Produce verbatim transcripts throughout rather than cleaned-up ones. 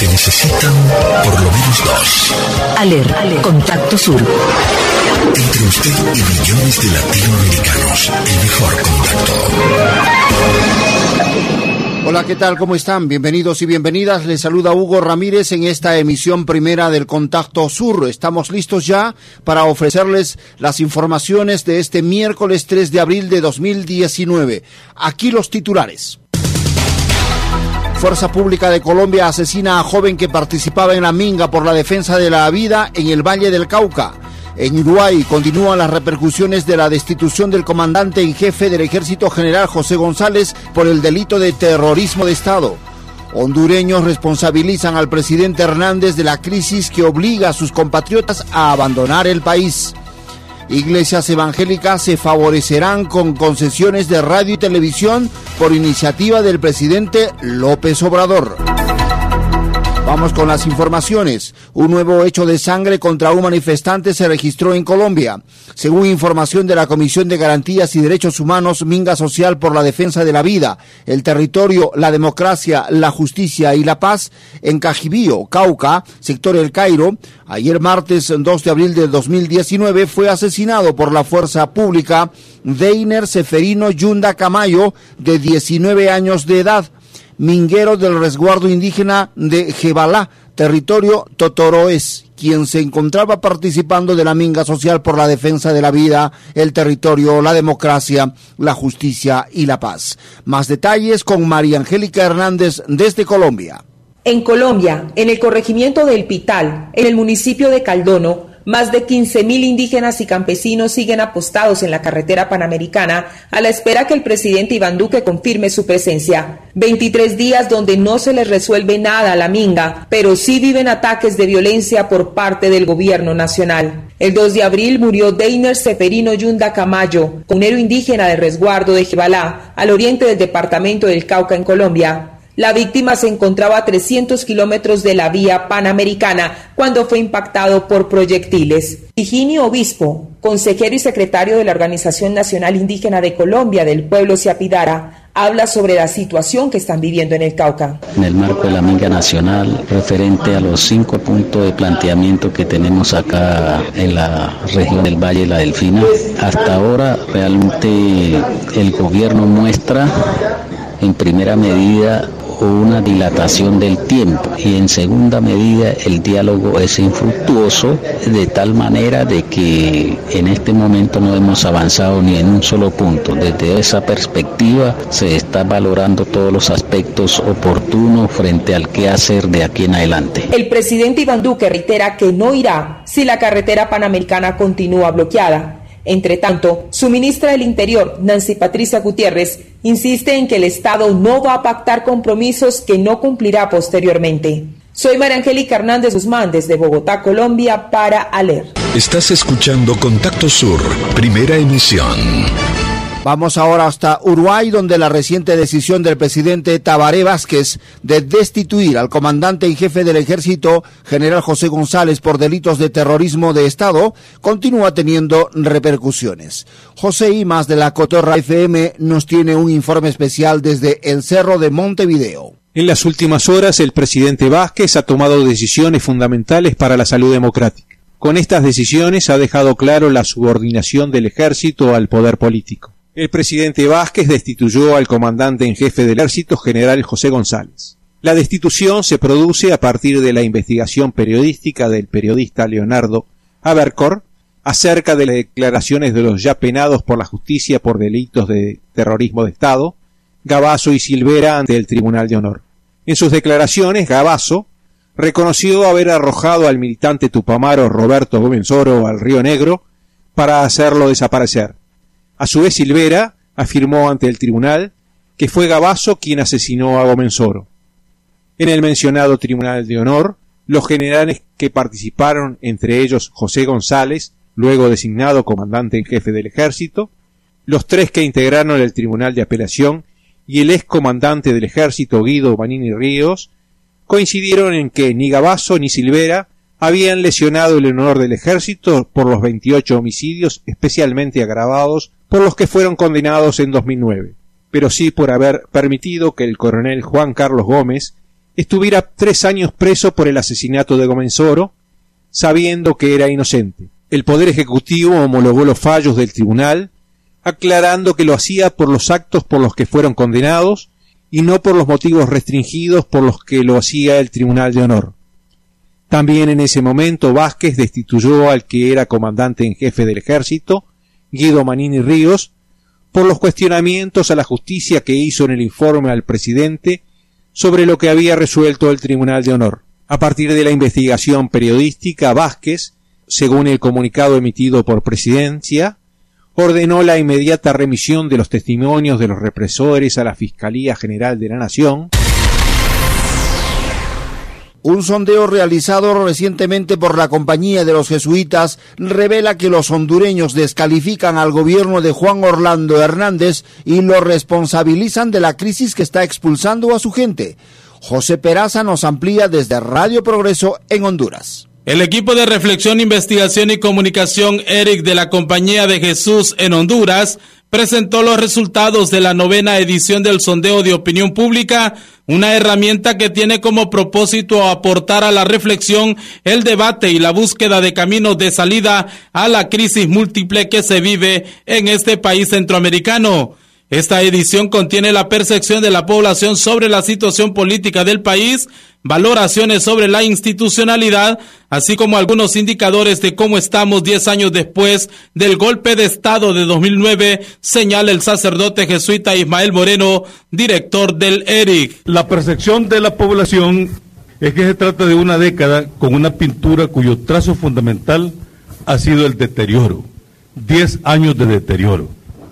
Se necesitan por lo menos dos. Aler, Aler. Contacto Sur. Entre usted y millones de latinoamericanos, el mejor contacto. Hola, ¿qué tal? ¿Cómo están? Bienvenidos y bienvenidas. Les saluda Hugo Ramírez en esta emisión primera del Contacto Sur. Estamos listos ya para ofrecerles las informaciones de este miércoles tres de abril de dos mil diecinueve. Aquí los titulares. Fuerza Pública de Colombia asesina a joven que participaba en la minga por la defensa de la vida en el Valle del Cauca. En Uruguay continúan las repercusiones de la destitución del comandante en jefe del Ejército General José González por el delito de terrorismo de Estado. Hondureños responsabilizan al presidente Hernández de la crisis que obliga a sus compatriotas a abandonar el país. Iglesias evangélicas se favorecerán con concesiones de radio y televisión por iniciativa del presidente López Obrador. Vamos con las informaciones. Un nuevo hecho de sangre contra un manifestante se registró en Colombia. Según información de la Comisión de Garantías y Derechos Humanos, Minga Social por la Defensa de la Vida, el Territorio, la Democracia, la Justicia y la Paz, en Cajibío, Cauca, sector El Cairo, ayer martes dos de abril de dos mil diecinueve, fue asesinado por la fuerza pública Deiner Seferino Yunda Camayo, de diecinueve años de edad, minguero del resguardo indígena de Jebalá, territorio Totoroes, quien se encontraba participando de la minga social por la defensa de la vida, el territorio, la democracia, la justicia y la paz. Más detalles con María Angélica Hernández desde Colombia. En Colombia, en el corregimiento del Pital, en el municipio de Caldono, más de quince mil indígenas y campesinos siguen apostados en la carretera panamericana a la espera que el presidente Iván Duque confirme su presencia. veintitrés días donde no se les resuelve nada a la minga, pero sí viven ataques de violencia por parte del gobierno nacional. El dos de abril murió Deiner Seferino Yunda Camayo, comunero indígena de resguardo de Jebalá, al oriente del departamento del Cauca en Colombia. La víctima se encontraba a trescientos kilómetros de la vía panamericana cuando fue impactado por proyectiles. Higinio Obispo, consejero y secretario de la Organización Nacional Indígena de Colombia del Pueblo Siapidara, habla sobre la situación que están viviendo en el Cauca. En el marco de la minga nacional, referente a los cinco puntos de planteamiento que tenemos acá en la región del Valle de la Delfina, hasta ahora realmente el gobierno muestra en primera medida una dilatación del tiempo y en segunda medida el diálogo es infructuoso, de tal manera de que en este momento no hemos avanzado ni en un solo punto. Desde esa perspectiva se está valorando todos los aspectos oportunos frente al qué hacer de aquí en adelante. El presidente Iván Duque reitera que no irá si la carretera panamericana continúa bloqueada. Entre tanto, su ministra del Interior, Nancy Patricia Gutiérrez, insiste en que el Estado no va a pactar compromisos que no cumplirá posteriormente. Soy María Angélica Hernández Guzmán desde Bogotá, Colombia, para Aler. Estás escuchando Contacto Sur, primera emisión. Vamos ahora hasta Uruguay, donde la reciente decisión del presidente Tabaré Vázquez de destituir al comandante en jefe del ejército, general José González, por delitos de terrorismo de Estado, continúa teniendo repercusiones. José Imas de la Cotorra F M nos tiene un informe especial desde el Cerro de Montevideo. En las últimas horas, el presidente Vázquez ha tomado decisiones fundamentales para la salud democrática. Con estas decisiones ha dejado claro la subordinación del ejército al poder político. El presidente Vázquez destituyó al comandante en jefe del ejército, general José González. La destitución se produce a partir de la investigación periodística del periodista Leonardo Abercor acerca de las declaraciones de los ya penados por la justicia por delitos de terrorismo de Estado, Gavazo y Silvera, ante el Tribunal de Honor. En sus declaraciones, Gavazo reconoció haber arrojado al militante tupamaro Roberto Gómez Oro al Río Negro para hacerlo desaparecer. A su vez, Silvera afirmó ante el tribunal que fue Gavazo quien asesinó a Gómez Oro. En el mencionado Tribunal de Honor, los generales que participaron, entre ellos José González, luego designado comandante en jefe del ejército, los tres que integraron el Tribunal de Apelación y el excomandante del ejército Guido Vanini Ríos, coincidieron en que ni Gavazo ni Silvera habían lesionado el honor del ejército por los veintiocho homicidios especialmente agravados por los que fueron condenados en dos mil nueve, pero sí por haber permitido que el coronel Juan Carlos Gómez estuviera tres años preso por el asesinato de Gómez Oro, sabiendo que era inocente. El Poder Ejecutivo homologó los fallos del tribunal, aclarando que lo hacía por los actos por los que fueron condenados y no por los motivos restringidos por los que lo hacía el Tribunal de Honor. También en ese momento Vázquez destituyó al que era comandante en jefe del ejército, Guido Manini Ríos, por los cuestionamientos a la justicia que hizo en el informe al presidente sobre lo que había resuelto el Tribunal de Honor. A partir de la investigación periodística, Vázquez, según el comunicado emitido por Presidencia, ordenó la inmediata remisión de los testimonios de los represores a la Fiscalía General de la Nación. Un sondeo realizado recientemente por la Compañía de los Jesuitas revela que los hondureños descalifican al gobierno de Juan Orlando Hernández y lo responsabilizan de la crisis que está expulsando a su gente. José Peraza nos amplía desde Radio Progreso en Honduras. El equipo de reflexión, investigación y comunicación E R I C de la Compañía de Jesús en Honduras presentó los resultados de la novena edición del sondeo de opinión pública, una herramienta que tiene como propósito aportar a la reflexión, el debate y la búsqueda de caminos de salida a la crisis múltiple que se vive en este país centroamericano. Esta edición contiene la percepción de la población sobre la situación política del país, valoraciones sobre la institucionalidad, así como algunos indicadores de cómo estamos diez años después del golpe de Estado de dos mil nueve, señala el sacerdote jesuita Ismael Moreno, director del E R I C. La percepción de la población es que se trata de una década con una pintura cuyo trazo fundamental ha sido el deterioro, diez años de deterioro.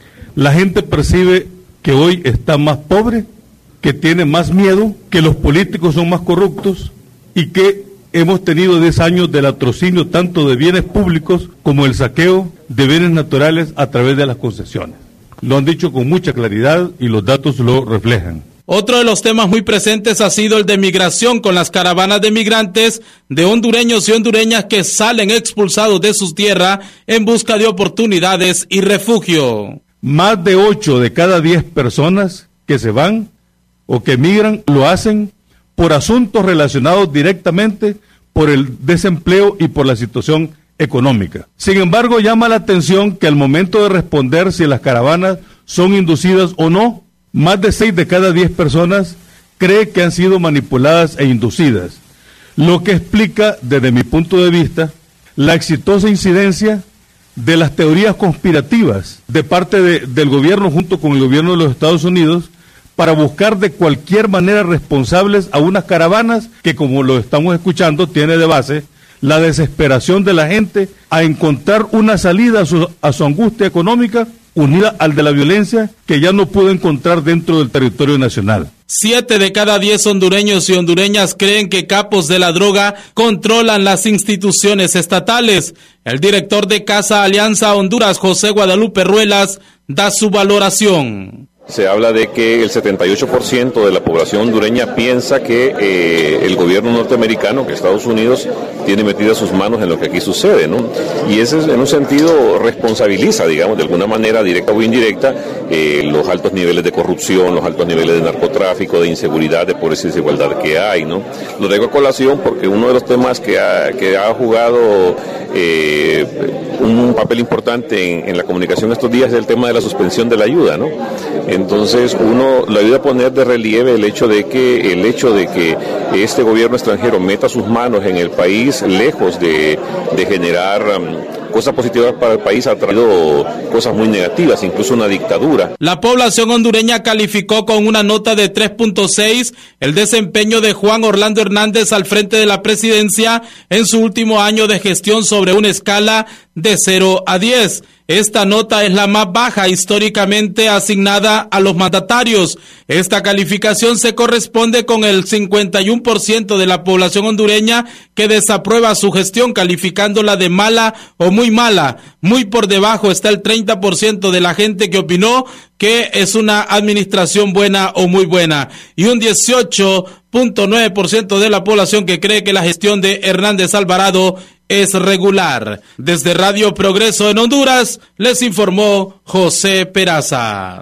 La gente percibe que hoy está más pobre, que tiene más miedo, que los políticos son más corruptos y que hemos tenido diez años del latrocinio tanto de bienes públicos como el saqueo de bienes naturales a través de las concesiones. Lo han dicho con mucha claridad y los datos lo reflejan. Otro de los temas muy presentes ha sido el de migración, con las caravanas de migrantes, de hondureños y hondureñas que salen expulsados de sus tierras en busca de oportunidades y refugio. Más de ocho de cada diez personas que se van o que migran lo hacen por asuntos relacionados directamente por el desempleo y por la situación económica. Sin embargo, llama la atención que al momento de responder si las caravanas son inducidas o no, más de seis de cada diez personas cree que han sido manipuladas e inducidas, lo que explica, desde mi punto de vista, la exitosa incidencia de las teorías conspirativas de parte de, del gobierno junto con el gobierno de los Estados Unidos para buscar de cualquier manera responsables a unas caravanas que, como lo estamos escuchando, tiene de base la desesperación de la gente a encontrar una salida a su, a su angustia económica unida al de la violencia que ya no pudo encontrar dentro del territorio nacional. Siete de cada diez hondureños y hondureñas creen que capos de la droga controlan las instituciones estatales. El director de Casa Alianza Honduras, José Guadalupe Ruelas, da su valoración. Se habla de que el setenta y ocho por ciento de la población hondureña piensa que eh, el gobierno norteamericano, que Estados Unidos, tiene metidas sus manos en lo que aquí sucede, ¿no? Y ese en un sentido responsabiliza, digamos, de alguna manera directa o indirecta, eh, los altos niveles de corrupción, los altos niveles de narcotráfico, de inseguridad, de pobreza y desigualdad que hay, ¿no? Lo traigo a colación porque uno de los temas que ha, que ha jugado eh, un papel importante en, en la comunicación estos días es el tema de la suspensión de la ayuda, ¿no? Entonces uno le ayuda a poner de relieve el hecho de que el hecho de que este gobierno extranjero meta sus manos en el país, lejos de, de generar um, cosas positivas para el país, ha traído cosas muy negativas, incluso una dictadura. La población hondureña calificó con una nota de tres punto seis el desempeño de Juan Orlando Hernández al frente de la presidencia en su último año de gestión sobre una escala de cero a diez. Esta nota es la más baja históricamente asignada a los mandatarios. Esta calificación se corresponde con el cincuenta y uno por ciento de la población hondureña que desaprueba su gestión, calificándola de mala o muy mala. Muy por debajo está el treinta por ciento de la gente que opinó que es una administración buena o muy buena. Y un dieciocho punto nueve por ciento de la población que cree que la gestión de Hernández Alvarado es regular. Desde Radio Progreso en Honduras, les informó José Peraza.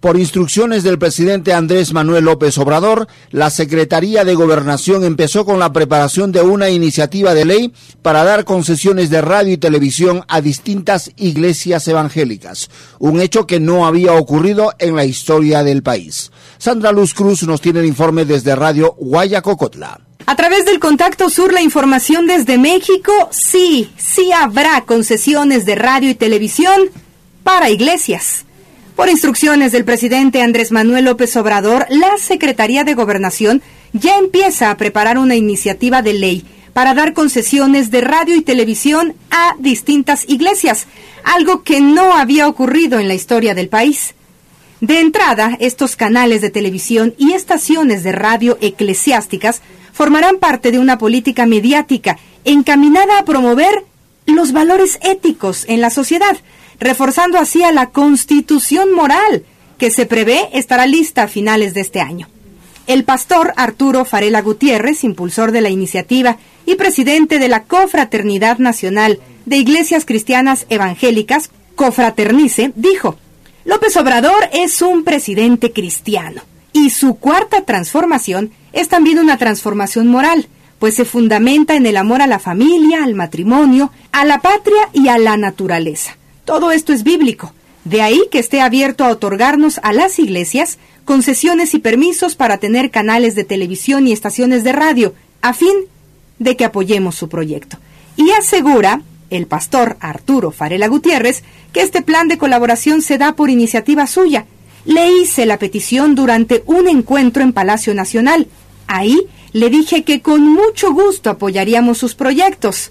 Por instrucciones del presidente Andrés Manuel López Obrador, la Secretaría de Gobernación empezó con la preparación de una iniciativa de ley para dar concesiones de radio y televisión a distintas iglesias evangélicas, un hecho que no había ocurrido en la historia del país. Sandra Luz Cruz nos tiene el informe desde Radio Guayacocotla. A través del Contacto Sur, la información desde México, sí, sí habrá concesiones de radio y televisión para iglesias. Por instrucciones del presidente Andrés Manuel López Obrador, la Secretaría de Gobernación ya empieza a preparar una iniciativa de ley para dar concesiones de radio y televisión a distintas iglesias, algo que no había ocurrido en la historia del país. De entrada, estos canales de televisión y estaciones de radio eclesiásticas formarán parte de una política mediática encaminada a promover los valores éticos en la sociedad, reforzando así a la Constitución moral, que se prevé estará lista a finales de este año. El pastor Arturo Farela Gutiérrez, impulsor de la iniciativa y presidente de la Confraternidad Nacional de Iglesias Cristianas Evangélicas, Confraternice, dijo: López Obrador es un presidente cristiano y su cuarta transformación es también una transformación moral, pues se fundamenta en el amor a la familia, al matrimonio, a la patria y a la naturaleza. Todo esto es bíblico, de ahí que esté abierto a otorgarnos a las iglesias concesiones y permisos para tener canales de televisión y estaciones de radio, a fin de que apoyemos su proyecto. Y asegura el pastor Arturo Farela Gutiérrez que este plan de colaboración se da por iniciativa suya. Le hice la petición durante un encuentro en Palacio Nacional. Ahí le dije que con mucho gusto apoyaríamos sus proyectos,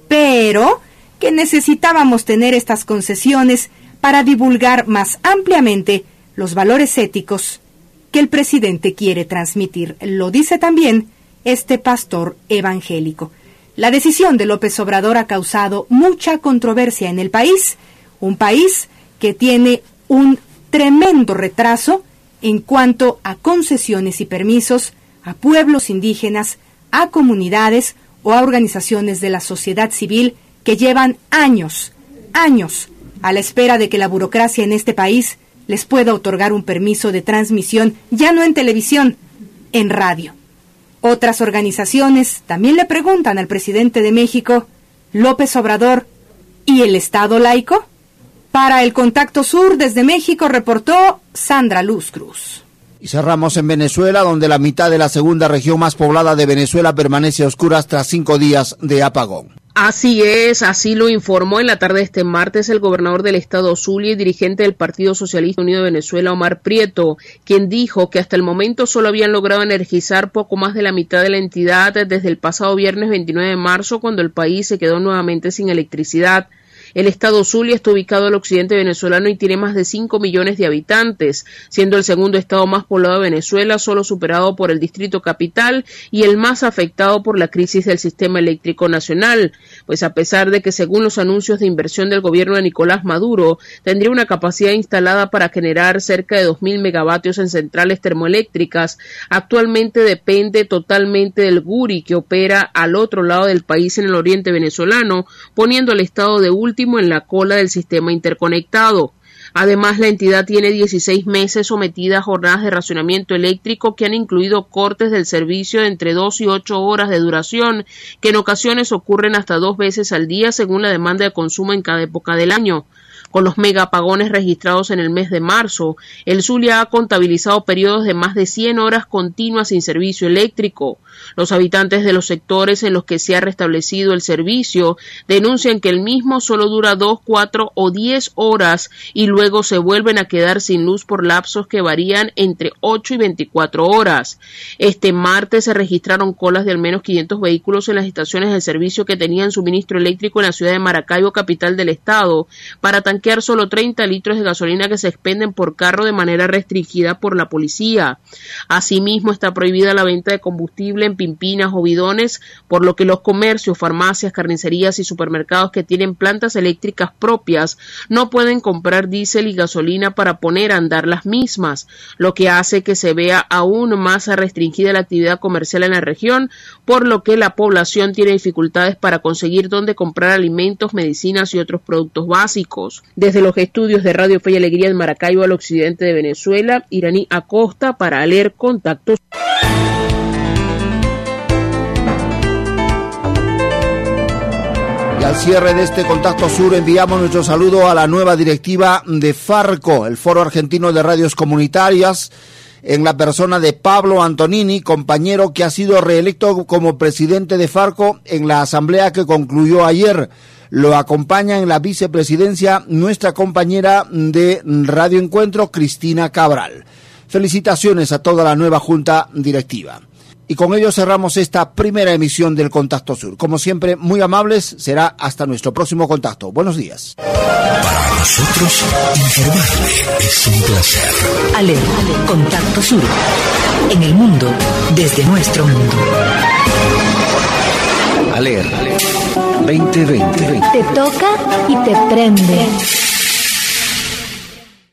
pero que necesitábamos tener estas concesiones para divulgar más ampliamente los valores éticos que el presidente quiere transmitir. Lo dice también este pastor evangélico. La decisión de López Obrador ha causado mucha controversia en el país, un país que tiene un tremendo retraso en cuanto a concesiones y permisos a pueblos indígenas, a comunidades o a organizaciones de la sociedad civil que llevan años, años, a la espera de que la burocracia en este país les pueda otorgar un permiso de transmisión, ya no en televisión, en radio. Otras organizaciones también le preguntan al presidente de México, López Obrador, ¿y el Estado laico? Para el Contacto Sur, desde México, reportó Sandra Luz Cruz. Y cerramos en Venezuela, donde la mitad de la segunda región más poblada de Venezuela permanece a oscuras tras cinco días de apagón. Así es, así lo informó en la tarde de este martes el gobernador del estado Zulia y dirigente del Partido Socialista Unido de Venezuela, Omar Prieto, quien dijo que hasta el momento solo habían logrado energizar poco más de la mitad de la entidad desde el pasado viernes veintinueve de marzo, cuando el país se quedó nuevamente sin electricidad. El estado Zulia está ubicado al occidente venezolano y tiene más de cinco millones de habitantes, siendo el segundo estado más poblado de Venezuela, solo superado por el Distrito Capital, y el más afectado por la crisis del sistema eléctrico nacional, pues a pesar de que según los anuncios de inversión del gobierno de Nicolás Maduro, tendría una capacidad instalada para generar cerca de dos mil megavatios en centrales termoeléctricas, actualmente depende totalmente del Guri, que opera al otro lado del país en el oriente venezolano, poniendo al estado de último en la cola del sistema interconectado. Además, la entidad tiene dieciséis meses sometida a jornadas de racionamiento eléctrico que han incluido cortes del servicio de entre dos y ocho horas de duración, que en ocasiones ocurren hasta dos veces al día según la demanda de consumo en cada época del año. Con los megapagones registrados en el mes de marzo, el Zulia ha contabilizado periodos de más de cien horas continuas sin servicio eléctrico. Los habitantes de los sectores en los que se ha restablecido el servicio denuncian que el mismo solo dura dos, cuatro o diez horas y luego se vuelven a quedar sin luz por lapsos que varían entre ocho y veinticuatro horas. Este martes se registraron colas de al menos quinientos vehículos en las estaciones de servicio que tenían suministro eléctrico en la ciudad de Maracaibo, capital del estado, para tanquear solo treinta litros de gasolina que se expenden por carro de manera restringida por la policía. Asimismo, está prohibida la venta de combustible en pimpinas o bidones, por lo que los comercios, farmacias, carnicerías y supermercados que tienen plantas eléctricas propias no pueden comprar diésel y gasolina para poner a andar las mismas, lo que hace que se vea aún más restringida la actividad comercial en la región, por lo que la población tiene dificultades para conseguir dónde comprar alimentos, medicinas y otros productos básicos. Desde los estudios de Radio Fe y Alegría en Maracaibo, al occidente de Venezuela, Iraní Acosta para leer Contacto. Y al cierre de este Contacto Sur enviamos nuestro saludo a la nueva directiva de Farco, el Foro Argentino de Radios Comunitarias, en la persona de Pablo Antonini, compañero que ha sido reelecto como presidente de Farco en la asamblea que concluyó ayer. Lo acompaña en la vicepresidencia nuestra compañera de Radio Encuentro, Cristina Cabral. Felicitaciones a toda la nueva junta directiva. Y con ello cerramos esta primera emisión del Contacto Sur. Como siempre, muy amables, será hasta nuestro próximo contacto. Buenos días. Para nosotros, informarle es un placer. Ale, Contacto Sur. En el mundo, desde nuestro mundo. Aler veinte veinte. Te toca y te prende.